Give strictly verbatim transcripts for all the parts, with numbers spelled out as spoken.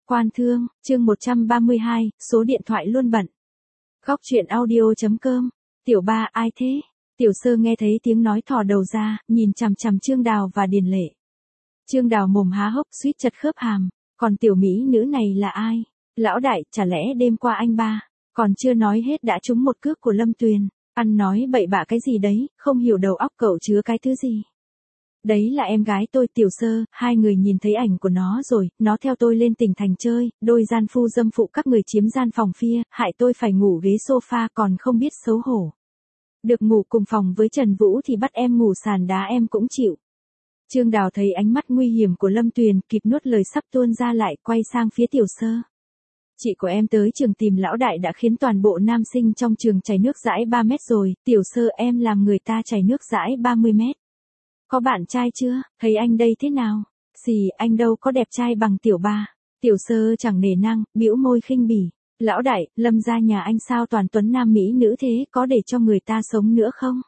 Quan thương, chương một trăm ba mươi hai, số điện thoại luôn bận. Góc truyện audio.com. Tiểu ba ai thế? Tiểu Sơ nghe thấy tiếng nói thò đầu ra, nhìn chằm chằm Trương Đào và Điền Lệ. Trương Đào mồm há hốc suýt chật khớp hàm, còn tiểu mỹ nữ này là ai? Lão đại, chả lẽ đêm qua anh ba, còn chưa nói hết đã trúng một cước của Lâm Tuyền, ăn nói bậy bạ cái gì đấy, không hiểu đầu óc cậu chứa cái thứ gì. Đấy là em gái tôi Tiểu Sơ, hai người nhìn thấy ảnh của nó rồi, nó theo tôi lên tỉnh thành chơi, đôi gian phu dâm phụ các người chiếm gian phòng phia, hại tôi phải ngủ ghế sofa còn không biết xấu hổ. Được ngủ cùng phòng với Trần Vũ thì bắt em ngủ sàn đá em cũng chịu. Trương Đào thấy ánh mắt nguy hiểm của Lâm Tuyền, kịp nuốt lời sắp tuôn ra lại, quay sang phía Tiểu Sơ. Chị của em tới trường tìm lão đại đã khiến toàn bộ nam sinh trong trường chảy nước dãi ba mét rồi, Tiểu Sơ em làm người ta chảy nước dãi ba mươi mét. Có bạn trai chưa, thấy anh đây thế nào? Xì, anh đâu có đẹp trai bằng Tiểu ba. Tiểu Sơ chẳng nể nang, bĩu môi khinh bỉ. Lão đại, Lâm gia nhà anh sao toàn tuấn nam mỹ nữ thế, có để cho người ta sống nữa không?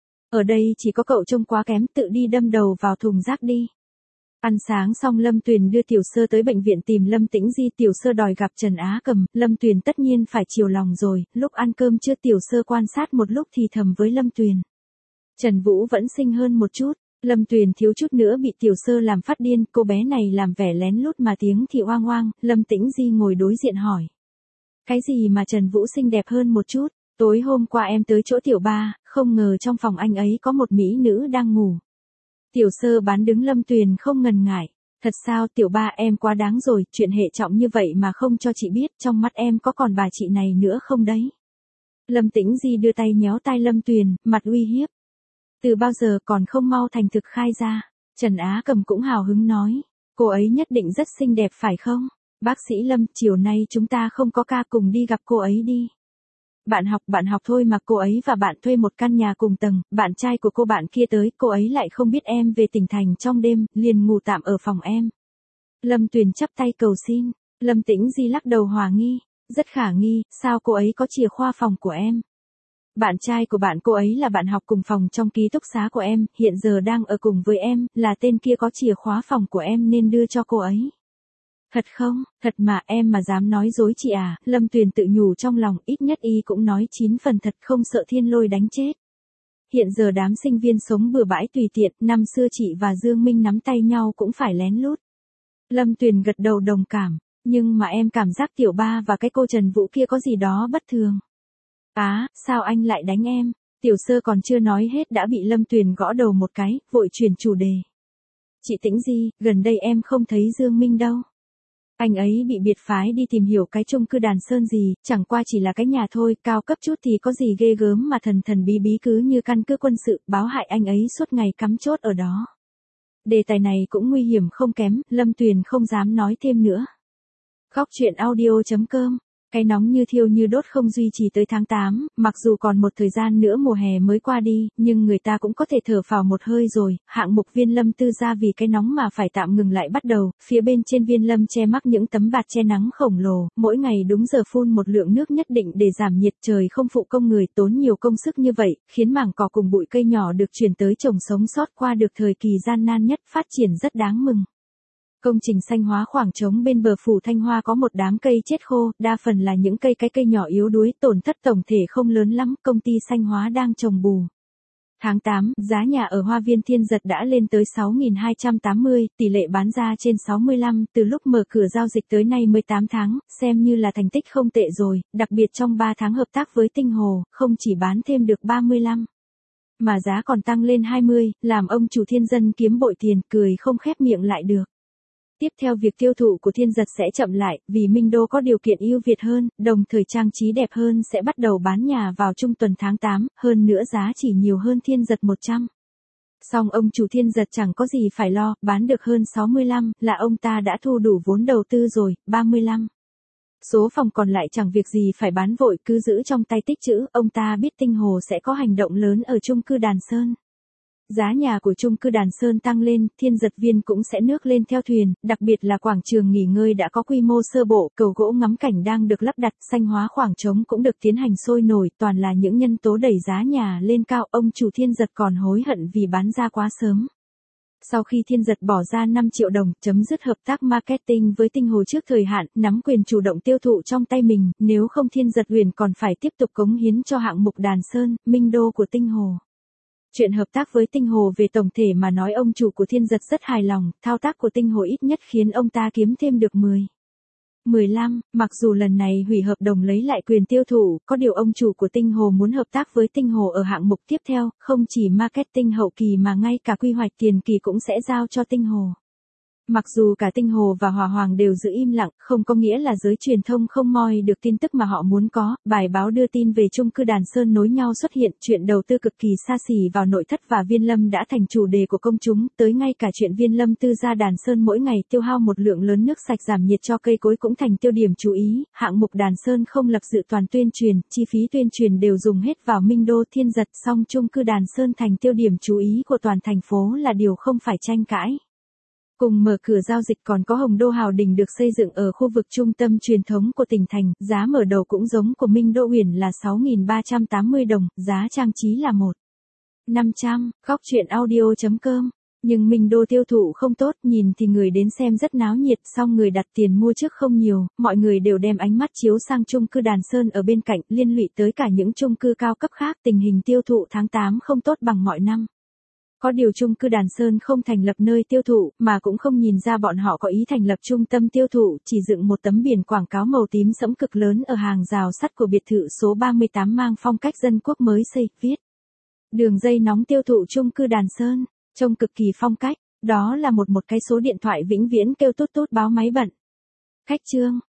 Ở đây chỉ có cậu trông quá kém, tự đi đâm đầu vào thùng rác đi. Ăn sáng xong Lâm Tuyền đưa Tiểu Sơ tới bệnh viện tìm Lâm Tĩnh Di. Tiểu Sơ đòi gặp Trần Á Cầm, Lâm Tuyền tất nhiên phải chiều lòng rồi. Lúc ăn cơm trưa Tiểu Sơ quan sát một lúc thì thầm với Lâm Tuyền. Trần Vũ vẫn xinh hơn một chút. Lâm Tuyền thiếu chút nữa bị Tiểu Sơ làm phát điên, cô bé này làm vẻ lén lút mà tiếng thì oang oang. Lâm Tĩnh Di ngồi đối diện hỏi. Cái gì mà Trần Vũ xinh đẹp hơn một chút? Tối hôm qua em tới chỗ Tiểu ba, không ngờ trong phòng anh ấy có một mỹ nữ đang ngủ. Tiểu Sơ bán đứng Lâm Tuyền không ngần ngại. Thật sao Tiểu ba em quá đáng rồi, chuyện hệ trọng như vậy mà không cho chị biết, trong mắt em có còn bà chị này nữa không đấy? Lâm Tĩnh Di đưa tay nhéo tai Lâm Tuyền, mặt uy hiếp. Từ bao giờ còn không mau thành thực khai ra? Trần Á Cầm cũng hào hứng nói. Cô ấy nhất định rất xinh đẹp phải không? Bác sĩ Lâm, chiều nay chúng ta không có ca, cùng đi gặp cô ấy đi. Bạn học bạn học thôi mà, cô ấy và bạn thuê một căn nhà cùng tầng, bạn trai của cô bạn kia tới, cô ấy lại không biết em về tỉnh thành trong đêm, liền ngủ tạm ở phòng em. Lâm Tuyền chắp tay cầu xin. Lâm Tĩnh Di lắc đầu hòa nghi. Rất khả nghi, sao cô ấy có chìa khóa phòng của em? Bạn trai của bạn cô ấy là bạn học cùng phòng trong ký túc xá của em, hiện giờ đang ở cùng với em, là tên kia có chìa khóa phòng của em nên đưa cho cô ấy. Thật không? Thật mà, em mà dám nói dối chị à? Lâm Tuyền tự nhủ trong lòng, ít nhất y cũng nói chín phần thật, không sợ thiên lôi đánh chết. Hiện giờ đám sinh viên sống bừa bãi tùy tiện, năm xưa chị và Dương Minh nắm tay nhau cũng phải lén lút. Lâm Tuyền gật đầu đồng cảm, nhưng mà em cảm giác Tiểu ba và cái cô Trần Vũ kia có gì đó bất thường. Á, à, sao anh lại đánh em? Tiểu Sơ còn chưa nói hết đã bị Lâm Tuyền gõ đầu một cái, vội chuyển chủ đề. Chị Tĩnh Di, gần đây em không thấy Dương Minh đâu. Anh ấy bị biệt phái đi tìm hiểu cái chung cư Đàn Sơn gì, chẳng qua chỉ là cái nhà thôi, cao cấp chút thì có gì ghê gớm mà thần thần bí bí cứ như căn cứ quân sự, báo hại anh ấy suốt ngày cắm chốt ở đó. Đề tài này cũng nguy hiểm không kém, Lâm Tuyền không dám nói thêm nữa. Góc truyện audio.com. Cái nóng như thiêu như đốt không duy trì tới tháng tám, mặc dù còn một thời gian nữa mùa hè mới qua đi, nhưng người ta cũng có thể thở phào một hơi rồi. Hạng mục Viên Lâm Tư gia vì cái nóng mà phải tạm ngừng lại bắt đầu, phía bên trên Viên Lâm che mắc những tấm bạt che nắng khổng lồ, mỗi ngày đúng giờ phun một lượng nước nhất định để giảm nhiệt, trời không phụ công người tốn nhiều công sức như vậy, khiến mảng cỏ cùng bụi cây nhỏ được chuyển tới trồng sống sót qua được thời kỳ gian nan nhất, phát triển rất đáng mừng. Công trình xanh hóa khoảng trống bên bờ phủ Thanh Hoa có một đám cây chết khô, đa phần là những cây cái cây nhỏ yếu đuối, tổn thất tổng thể không lớn lắm, công ty xanh hóa đang trồng bù. Tháng tám, giá nhà ở Hoa viên Thiên Giật đã lên tới sáu nghìn hai trăm tám mươi, tỷ lệ bán ra trên sáu mươi lăm, từ lúc mở cửa giao dịch tới nay mười tám tháng, xem như là thành tích không tệ rồi, đặc biệt trong ba tháng hợp tác với Tinh Hồ, không chỉ bán thêm được ba mươi lăm, mà giá còn tăng lên hai mươi, làm ông chủ Thiên Dân kiếm bội tiền, cười không khép miệng lại được. Tiếp theo việc tiêu thụ của Thiên Giật sẽ chậm lại, vì Minh Đô có điều kiện ưu việt hơn, đồng thời trang trí đẹp hơn sẽ bắt đầu bán nhà vào trung tuần tháng tám, hơn nữa giá chỉ nhiều hơn Thiên Giật một trăm. Song ông chủ Thiên Giật chẳng có gì phải lo, bán được hơn sáu mươi lăm, là ông ta đã thu đủ vốn đầu tư rồi, ba mươi lăm. Số phòng còn lại chẳng việc gì phải bán vội, cứ giữ trong tay tích trữ, ông ta biết Tinh Hồ sẽ có hành động lớn ở chung cư Đàn Sơn. Giá nhà của chung cư Đàn Sơn tăng lên, Thiên Giật Viên cũng sẽ nước lên theo thuyền, đặc biệt là quảng trường nghỉ ngơi đã có quy mô sơ bộ, cầu gỗ ngắm cảnh đang được lắp đặt, xanh hóa khoảng trống cũng được tiến hành sôi nổi, toàn là những nhân tố đẩy giá nhà lên cao, ông chủ Thiên Giật còn hối hận vì bán ra quá sớm. Sau khi Thiên Giật bỏ ra năm triệu đồng, chấm dứt hợp tác marketing với Tinh Hồ trước thời hạn, nắm quyền chủ động tiêu thụ trong tay mình, nếu không Thiên Giật Huyền còn phải tiếp tục cống hiến cho hạng mục Đàn Sơn, Minh Đô của Tinh Hồ. Chuyện hợp tác với Tinh Hồ về tổng thể mà nói ông chủ của Thiên Giật rất hài lòng, thao tác của Tinh Hồ ít nhất khiến ông ta kiếm thêm được mười. mười lăm, mặc dù lần này hủy hợp đồng lấy lại quyền tiêu thụ, có điều ông chủ của Tinh Hồ muốn hợp tác với Tinh Hồ ở hạng mục tiếp theo, không chỉ marketing hậu kỳ mà ngay cả quy hoạch tiền kỳ cũng sẽ giao cho Tinh Hồ. Mặc dù cả Tinh Hồ và Hòa Hoàng đều giữ im lặng, không có nghĩa là giới truyền thông không moi được tin tức mà họ muốn có, bài báo đưa tin về chung cư Đàn Sơn nối nhau xuất hiện, chuyện đầu tư cực kỳ xa xỉ vào nội thất và Viên Lâm đã thành chủ đề của công chúng, tới ngay cả chuyện Viên Lâm tư gia Đàn Sơn mỗi ngày tiêu hao một lượng lớn nước sạch giảm nhiệt cho cây cối cũng thành tiêu điểm chú ý, hạng mục Đàn Sơn không lập dự toán tuyên truyền, chi phí tuyên truyền đều dùng hết vào Minh Đô Thiên Giật, song chung cư Đàn Sơn thành tiêu điểm chú ý của toàn thành phố là điều không phải tranh cãi. Cùng mở cửa giao dịch còn có Hồng Đô Hào Đình được xây dựng ở khu vực trung tâm truyền thống của tỉnh thành, giá mở đầu cũng giống của Minh Đô Uyển là sáu nghìn ba trăm tám mươi đồng, giá trang trí là một nghìn năm trăm, góc truyện audio chấm com. Nhưng Minh Đô tiêu thụ không tốt, nhìn thì người đến xem rất náo nhiệt, song người đặt tiền mua trước không nhiều, mọi người đều đem ánh mắt chiếu sang chung cư Đàn Sơn ở bên cạnh, liên lụy tới cả những chung cư cao cấp khác, tình hình tiêu thụ tháng tám không tốt bằng mọi năm. Có điều chung cư Đàn Sơn không thành lập nơi tiêu thụ, mà cũng không nhìn ra bọn họ có ý thành lập trung tâm tiêu thụ, chỉ dựng một tấm biển quảng cáo màu tím sẫm cực lớn ở hàng rào sắt của biệt thự số ba mươi tám mang phong cách dân quốc mới xây, viết. Đường dây nóng tiêu thụ chung cư Đàn Sơn, trông cực kỳ phong cách, đó là một một cái số điện thoại vĩnh viễn kêu tút tút báo máy bận. Khách trương.